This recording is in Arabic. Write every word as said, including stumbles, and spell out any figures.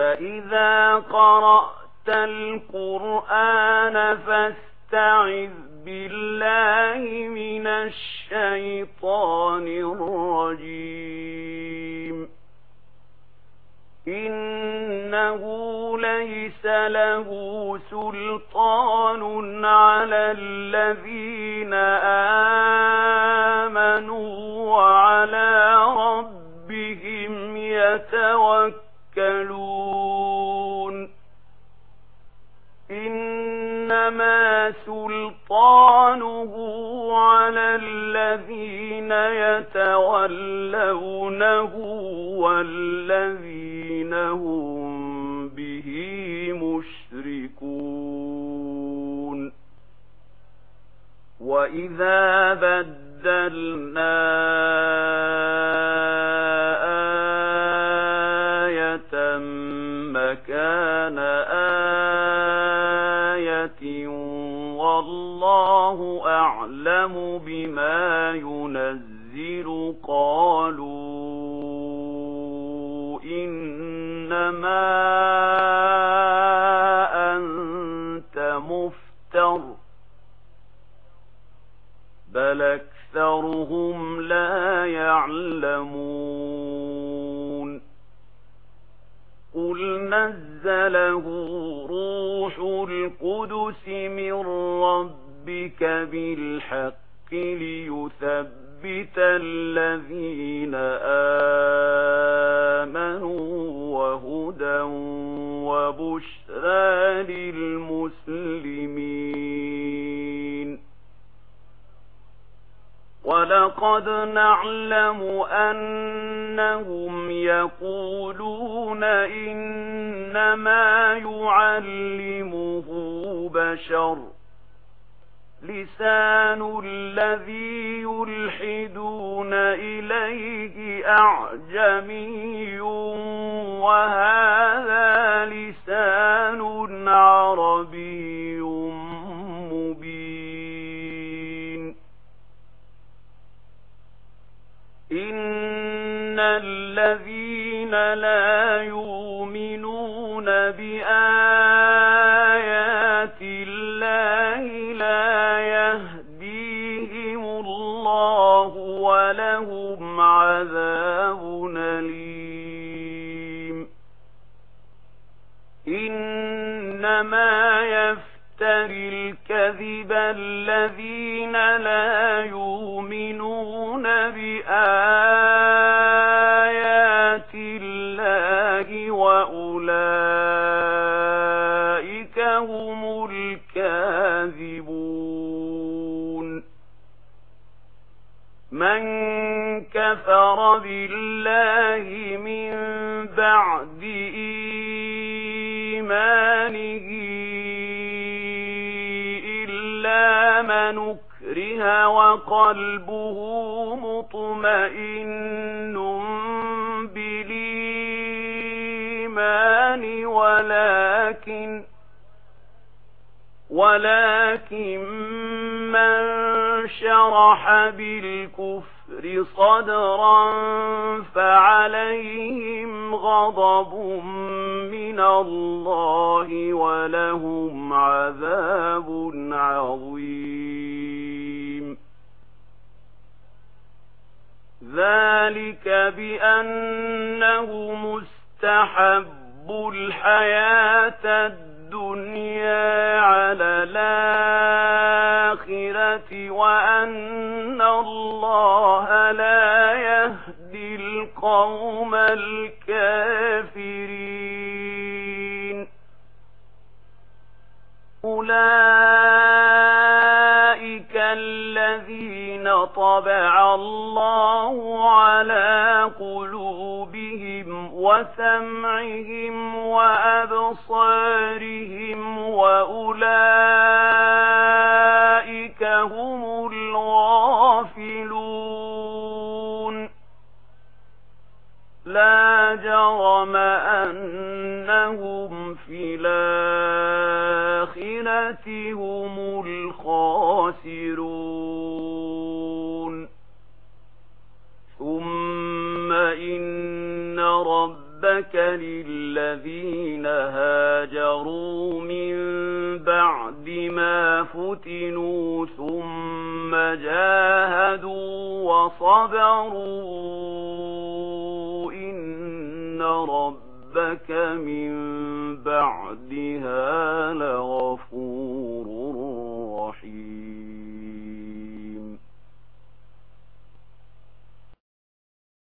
فإذا قرأت القرآن فاستعذ بالله من الشيطان الرجيم. إنه ليس له سلطان على الذين آمنوا وعلى ربهم يتوكلون. إنما سلطانه على الذين يتولونه والذين هم به مشركون. وإذا بدلنا آية مكان آية والله أعلم بما ينزل قالوا إنما أنت مفتر بل أكثرهم لا يعلمون. قل نزله روح القدس من ربك بالحق ليثبت الذين آمنوا وهدى وبشرى للمسلمين. ولقد نعلم أنهم يقولون إنما يعلمه بشر لسان الذي يلحدون إليه أعجمي وهذا لسان عربي مبين. إن الذين لا يؤمنون بآيات الله لا يهديهم الله ولهم عذاب أليم. إنما يفتري الكذب الذين لا يؤمنون بآيات الله وأولئك هم الكاذبون. من كفر بالله من بعد إيمانه إلا من أكره وقلبه مطمئن بالإيمان ولكن ولكن من شرح بالكفر صدرا فعليهم غضب من الله ولهم عذاب عظيم. ذلك بأنه مستحب الحياة الدنيا على الآخرة وأن الله لا يهدي القوم الكافرين. أولئك الذين طبع الله على قلوبهم وسمعهم وأبصارهم وأولئك هم الغافلون. لا جرم أنهم في الآخرة هم الخاسرون. ثم إن ربهم ربك للذين هاجروا من بعد ما فتنوا ثم جاهدوا وصبروا إن ربك من بعدها لغفور